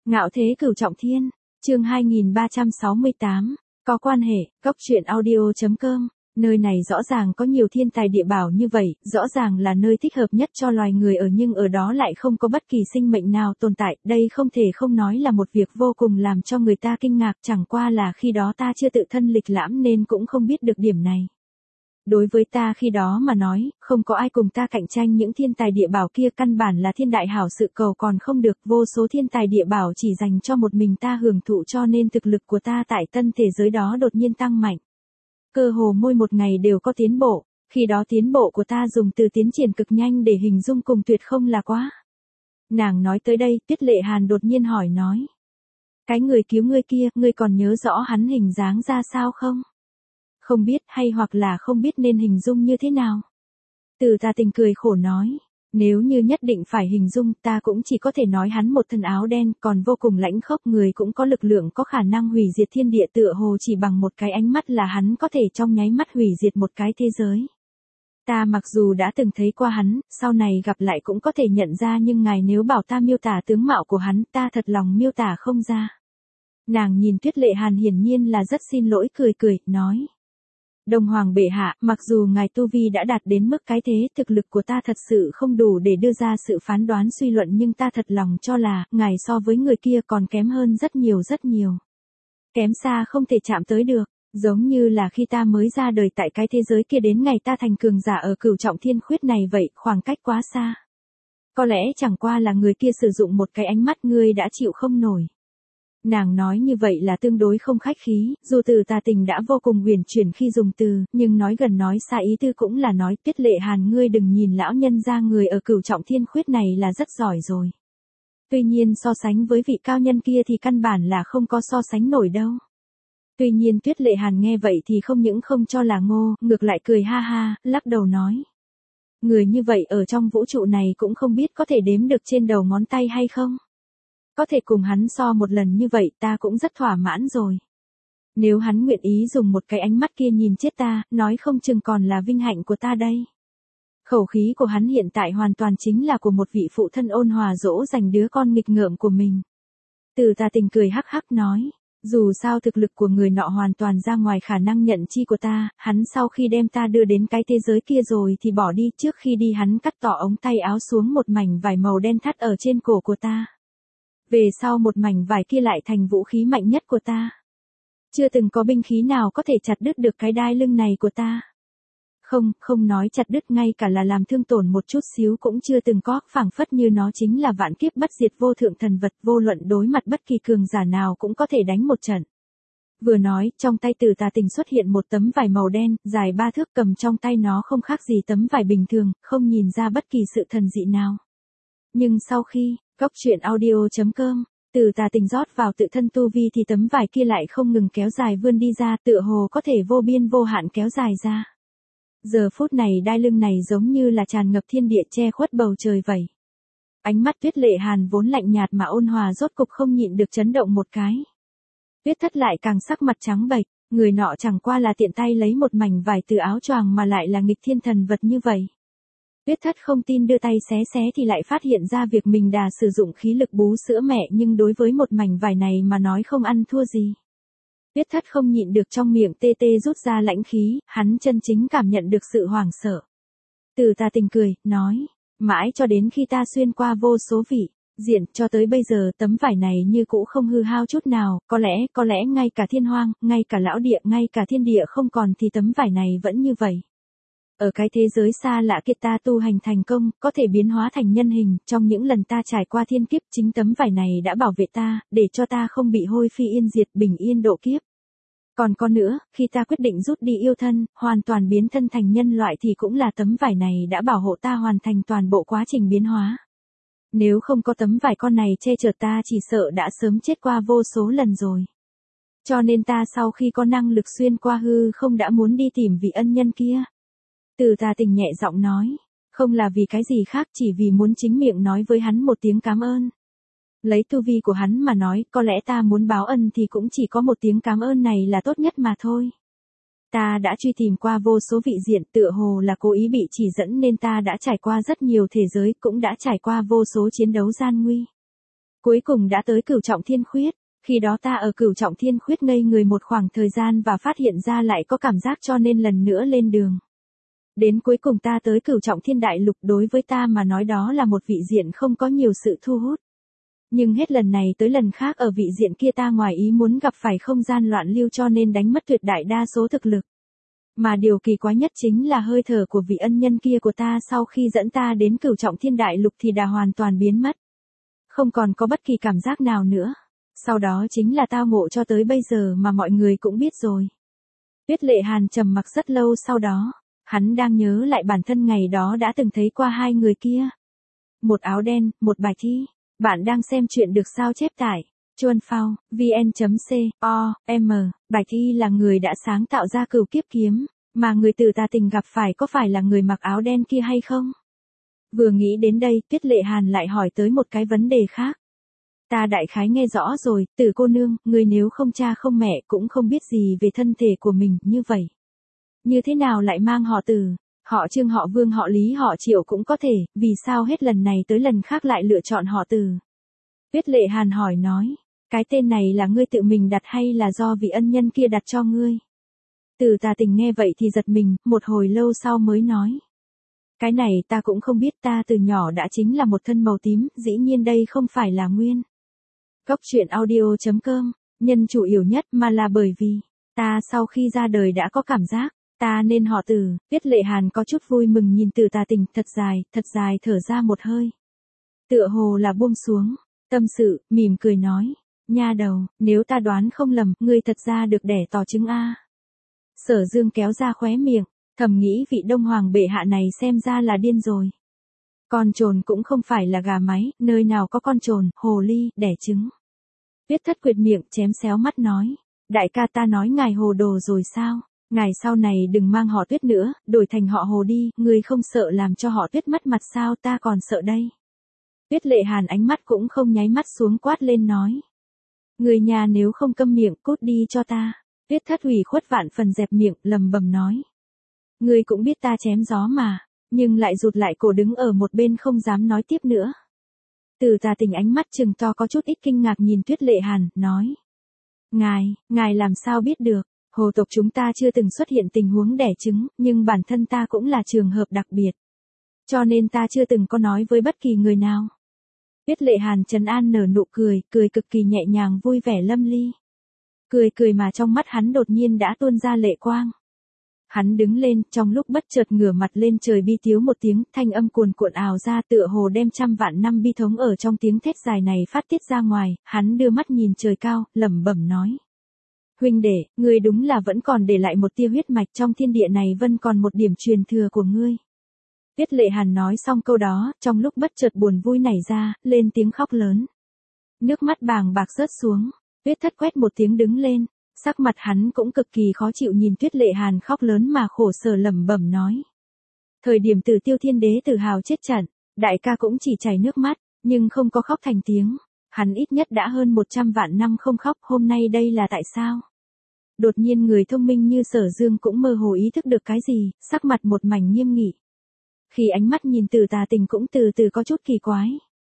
Ngạo thế cửu trọng thiên, chương 2368, có quan hệ, góc truyện audio.com, nơi này rõ ràng có nhiều thiên tài địa bảo như vậy, rõ ràng là nơi thích hợp nhất cho loài người ở nhưng ở đó lại không có bất kỳ sinh mệnh nào tồn tại, đây không thể không nói là một việc vô cùng làm cho người ta kinh ngạc, chẳng qua là khi đó ta chưa tự thân lịch lãm nên cũng không biết được điểm này. Đối với ta khi đó mà nói, không có ai cùng ta cạnh tranh những thiên tài địa bảo kia căn bản là thiên đại hảo sự cầu còn không được vô số thiên tài địa bảo chỉ dành cho một mình ta hưởng thụ cho nên thực lực của ta tại tân thế giới đó đột nhiên tăng mạnh. Cơ hồ mỗi một ngày đều có tiến bộ, khi đó tiến bộ của ta dùng từ tiến triển cực nhanh để hình dung cùng tuyệt không là quá. Nàng nói tới đây, Tuyết Lệ Hàn đột nhiên hỏi nói. Cái người cứu ngươi kia, ngươi còn nhớ rõ hắn hình dáng ra sao không? Không biết hay hoặc là không biết nên hình dung như thế nào. Từ Tà Tình cười khổ nói, nếu như nhất định phải hình dung ta cũng chỉ có thể nói hắn một thân áo đen còn vô cùng lãnh khốc người cũng có lực lượng có khả năng hủy diệt thiên địa tựa hồ chỉ bằng một cái ánh mắt là hắn có thể trong nháy mắt hủy diệt một cái thế giới. Ta mặc dù đã từng thấy qua hắn, sau này gặp lại cũng có thể nhận ra nhưng ngài nếu bảo ta miêu tả tướng mạo của hắn ta thật lòng miêu tả không ra. Nàng nhìn Tuyết Lệ Hàn hiển nhiên là rất xin lỗi cười, nói. Đồng Hoàng bệ hạ, mặc dù ngài tu vi đã đạt đến mức cái thế, thực lực của ta thật sự không đủ để đưa ra sự phán đoán suy luận nhưng ta thật lòng cho là, ngài so với người kia còn kém hơn rất nhiều. Kém xa không thể chạm tới được, giống như là khi ta mới ra đời tại cái thế giới kia đến ngày ta thành cường giả ở cửu trọng thiên khuyết này vậy, khoảng cách quá xa. Có lẽ chẳng qua là người kia sử dụng một cái ánh mắt ngươi đã chịu không nổi. Nàng nói như vậy là tương đối không khách khí, dù từ Tà Tình đã vô cùng huyền chuyển khi dùng từ, nhưng nói gần nói xa ý tư cũng là nói Tuyết Lệ Hàn ngươi đừng nhìn lão nhân gia người ở cửu trọng thiên khuyết này là rất giỏi rồi. Tuy nhiên so sánh với vị cao nhân kia thì căn bản là không có so sánh nổi đâu. Tuy nhiên Tuyết Lệ Hàn nghe vậy thì không những không cho là ngô, ngược lại cười ha ha, lắc đầu nói. Người như vậy ở trong vũ trụ này cũng không biết có thể đếm được trên đầu ngón tay hay không. Có thể cùng hắn so một lần như vậy ta cũng rất thỏa mãn rồi. Nếu hắn nguyện ý dùng một cái ánh mắt kia nhìn chết ta, nói không chừng còn là vinh hạnh của ta đây. Khẩu khí của hắn hiện tại hoàn toàn chính là của một vị phụ thân ôn hòa dỗ dành đứa con nghịch ngợm của mình. Từ Tà Tình cười hắc hắc nói, dù sao thực lực của người nọ hoàn toàn ra ngoài khả năng nhận chi của ta, hắn sau khi đem ta đưa đến cái thế giới kia rồi thì bỏ đi trước khi đi hắn cắt tỏ ống tay áo xuống một mảnh vải màu đen thắt ở trên cổ của ta. Về sau một mảnh vải kia lại thành vũ khí mạnh nhất của ta. Chưa từng có binh khí nào có thể chặt đứt được cái đai lưng này của ta. Không nói chặt đứt ngay cả là làm thương tổn một chút xíu cũng chưa từng có, phảng phất như nó chính là vạn kiếp bất diệt vô thượng thần vật vô luận đối mặt bất kỳ cường giả nào cũng có thể đánh một trận. Vừa nói, trong tay Từ Tà Tình xuất hiện một tấm vải màu đen, dài 3 thước cầm trong tay nó không khác gì tấm vải bình thường, không nhìn ra bất kỳ sự thần dị nào. Nhưng sau khi, góc truyện audio.com, Từ Tà Tình rót vào tự thân tu vi thì tấm vải kia lại không ngừng kéo dài vươn đi ra tựa hồ có thể vô biên vô hạn kéo dài ra. Giờ phút này đai lưng này giống như là tràn ngập thiên địa che khuất bầu trời vậy. Ánh mắt Tuyết Lệ Hàn vốn lạnh nhạt mà ôn hòa rốt cục không nhịn được chấn động một cái. Tuyết Thất lại càng sắc mặt trắng bệch, người nọ chẳng qua là tiện tay lấy một mảnh vải từ áo choàng mà lại là nghịch thiên thần vật như vậy. Tuyết Thất không tin đưa tay xé thì lại phát hiện ra việc mình đã sử dụng khí lực bú sữa mẹ nhưng đối với một mảnh vải này mà nói không ăn thua gì. Tuyết Thất không nhịn được trong miệng tê rút ra lãnh khí, hắn chân chính cảm nhận được sự hoảng sợ. Từ Tà Tình cười, nói, mãi cho đến khi ta xuyên qua vô số vị diện cho tới bây giờ tấm vải này như cũ không hư hao chút nào, có lẽ ngay cả thiên hoang, ngay cả lão địa, ngay cả thiên địa không còn thì tấm vải này vẫn như vậy. Ở cái thế giới xa lạ kia ta tu hành thành công, có thể biến hóa thành nhân hình, trong những lần ta trải qua thiên kiếp chính tấm vải này đã bảo vệ ta, để cho ta không bị hôi phi yên diệt bình yên độ kiếp. Còn có nữa, khi ta quyết định rút đi yêu thân, hoàn toàn biến thân thành nhân loại thì cũng là tấm vải này đã bảo hộ ta hoàn thành toàn bộ quá trình biến hóa. Nếu không có tấm vải con này che chở ta chỉ sợ đã sớm chết qua vô số lần rồi. Cho nên ta sau khi có năng lực xuyên qua hư không đã muốn đi tìm vị ân nhân kia. Từ Tà Tình nhẹ giọng nói, không là vì cái gì khác chỉ vì muốn chính miệng nói với hắn một tiếng cảm ơn. Lấy tu vi của hắn mà nói, có lẽ ta muốn báo ân thì cũng chỉ có một tiếng cảm ơn này là tốt nhất mà thôi. Ta đã truy tìm qua vô số vị diện tựa hồ là cố ý bị chỉ dẫn nên ta đã trải qua rất nhiều thế giới cũng đã trải qua vô số chiến đấu gian nguy. Cuối cùng đã tới Cửu Trọng Thiên Khuyết, khi đó ta ở Cửu Trọng Thiên Khuyết ngây người một khoảng thời gian và phát hiện ra lại có cảm giác cho nên lần nữa lên đường. Đến cuối cùng ta tới Cửu Trọng Thiên Đại Lục, đối với ta mà nói đó là một vị diện không có nhiều sự thu hút. Nhưng hết lần này tới lần khác ở vị diện kia ta ngoài ý muốn gặp phải không gian loạn lưu cho nên đánh mất tuyệt đại đa số thực lực. Mà điều kỳ quái nhất chính là hơi thở của vị ân nhân kia của ta sau khi dẫn ta đến Cửu Trọng Thiên Đại Lục thì đã hoàn toàn biến mất. Không còn có bất kỳ cảm giác nào nữa. Sau đó chính là tao ngộ cho tới bây giờ mà mọi người cũng biết rồi. Tuyết Lệ Hàn trầm mặc rất lâu sau đó. Hắn đang nhớ lại bản thân ngày đó đã từng thấy qua hai người kia. Một áo đen, một Bạch Thi. Bạn đang xem chuyện được sao chép tại Chuan Phao, vn.com. Bạch Thi là người đã sáng tạo ra Cửu Kiếp Kiếm, mà người từ tà tình gặp phải có phải là người mặc áo đen kia hay không? Vừa nghĩ đến đây, Tuyết Lệ Hàn lại hỏi tới một cái vấn đề khác. Ta đại khái nghe rõ rồi, Tử cô nương, người nếu không cha không mẹ cũng không biết gì về thân thể của mình, như vậy. Như thế nào lại mang họ Tử, họ Trương, họ Vương, họ Lý, họ Triệu cũng có thể, vì sao hết lần này tới lần khác lại lựa chọn họ Tử? Tuyết Lệ Hàn hỏi nói, cái tên này là ngươi tự mình đặt hay là do vị ân nhân kia đặt cho ngươi? Từ Tà Tình nghe vậy thì giật mình, một hồi lâu sau mới nói. Cái này ta cũng không biết, ta từ nhỏ đã chính là một thân màu tím, dĩ nhiên đây không phải là nguyên. Góc truyện audio.com, nhân chủ yếu nhất mà là bởi vì, ta sau khi ra đời đã có cảm giác, ta nên họ Tử. Tuyết Lệ Hàn có chút vui mừng nhìn Từ Tà Tình thật dài thở ra một hơi. Tựa hồ là buông xuống, tâm sự, mỉm cười nói, nha đầu, nếu ta đoán không lầm, ngươi thật ra được đẻ tỏ trứng a. Sở Dương kéo ra khóe miệng, thầm nghĩ vị Đông Hoàng bệ hạ này xem ra là điên rồi. Con trồn cũng không phải là gà mái, nơi nào có con trồn, hồ ly, đẻ trứng. Tuyết Thất quệt miệng, chém xéo mắt nói, đại ca ta nói ngài hồ đồ rồi sao? Ngài sau này đừng mang họ Tuyết nữa, đổi thành họ Hồ đi, ngươi không sợ làm cho họ Tuyết mất mặt sao, ta còn sợ đây. Tuyết Lệ Hàn ánh mắt cũng không nháy mắt xuống quát lên nói. Người nhà nếu không câm miệng, cút đi cho ta. Tuyết Thất ủy khuất vạn phần dẹp miệng, lầm bầm nói. Ngươi cũng biết ta chém gió mà, nhưng lại rụt lại cổ đứng ở một bên không dám nói tiếp nữa. Từ Tà Tình ánh mắt trừng to có chút ít kinh ngạc nhìn Tuyết Lệ Hàn, nói. Ngài làm sao biết được, hồ tộc chúng ta chưa từng xuất hiện tình huống đẻ trứng, nhưng bản thân ta cũng là trường hợp đặc biệt. Cho nên ta chưa từng có nói với bất kỳ người nào. Tuyết Lệ Hàn trấn an nở nụ cười, cười cực kỳ nhẹ nhàng vui vẻ lâm ly. Cười mà trong mắt hắn đột nhiên đã tuôn ra lệ quang. Hắn đứng lên, trong lúc bất chợt ngửa mặt lên trời bi tiếu một tiếng, thanh âm cuồn cuộn ào ra tựa hồ đem trăm vạn năm bi thống ở trong tiếng thét dài này phát tiết ra ngoài, hắn đưa mắt nhìn trời cao, lẩm bẩm nói. Huynh đệ, ngươi đúng là vẫn còn để lại một tia huyết mạch trong thiên địa này, vẫn còn một điểm truyền thừa của ngươi. Tuyết Lệ Hàn nói xong câu đó, trong lúc bất chợt buồn vui nảy ra, lên tiếng khóc lớn. Nước mắt bàng bạc rớt xuống, Tuyết Thất quét một tiếng đứng lên, sắc mặt hắn cũng cực kỳ khó chịu nhìn Tuyết Lệ Hàn khóc lớn mà khổ sở lẩm bẩm nói. Thời điểm Tử Tiêu Thiên Đế tự hào chết trận, đại ca cũng chỉ chảy nước mắt, nhưng không có khóc thành tiếng, hắn ít nhất đã hơn 100 vạn năm không khóc, hôm nay đây là tại sao? Đột nhiên người thông minh như Sở Dương cũng mơ hồ ý thức được cái gì, sắc mặt một mảnh nghiêm nghị. Khi ánh mắt nhìn Từ Tà Tình cũng từ từ có chút kỳ quái.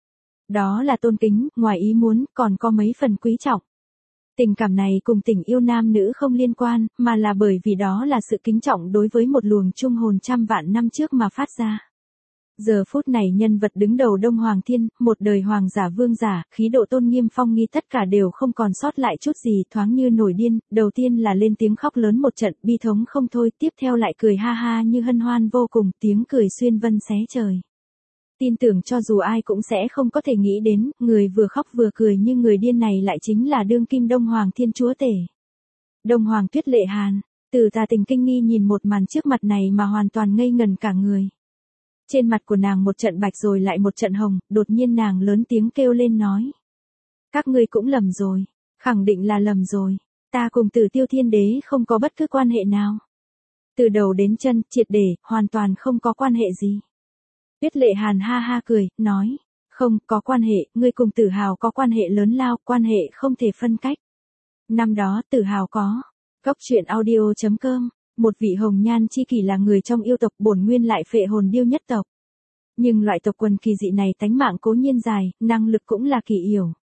Đó là tôn kính, ngoài ý muốn, còn có mấy phần quý trọng. Tình cảm này cùng tình yêu nam nữ không liên quan, mà là bởi vì đó là sự kính trọng đối với một luồng trung hồn trăm vạn năm trước mà phát ra. Giờ phút này nhân vật đứng đầu Đông Hoàng Thiên, một đời hoàng giả vương giả, khí độ tôn nghiêm phong nghi tất cả đều không còn sót lại chút gì, thoáng như nổi điên, đầu tiên là lên tiếng khóc lớn một trận, bi thống không thôi, tiếp theo lại cười ha ha như hân hoan vô cùng, tiếng cười xuyên vân xé trời. Tin tưởng cho dù ai cũng sẽ không có thể nghĩ đến, người vừa khóc vừa cười nhưng người điên này lại chính là đương kim Đông Hoàng Thiên Chúa Tể. Đông Hoàng Tuyết Lệ Hàn, Từ Tà Tình kinh nghi nhìn một màn trước mặt này mà hoàn toàn ngây ngần cả người. Trên mặt của nàng một trận bạch rồi lại một trận hồng, đột nhiên nàng lớn tiếng kêu lên nói. Các ngươi cũng lầm rồi, khẳng định là lầm rồi, ta cùng Tử Tiêu Thiên Đế không có bất cứ quan hệ nào. Từ đầu đến chân, triệt để, hoàn toàn không có quan hệ gì. Tuyết Lệ Hàn ha ha cười, nói, không, có quan hệ, ngươi cùng Tử Hào có quan hệ lớn lao, quan hệ không thể phân cách. Năm đó Tử Hào có, góc truyện audio.com, một vị hồng nhan chi kỷ là người trong yêu tộc bổn nguyên lại phệ hồn điêu nhất tộc. Nhưng loại tộc quần kỳ dị này tánh mạng cố nhiên dài, năng lực cũng là kỳ yểu.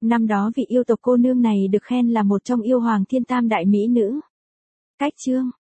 Năm đó vị yêu tộc cô nương này được khen là một trong yêu hoàng thiên tam đại mỹ nữ. Cách chương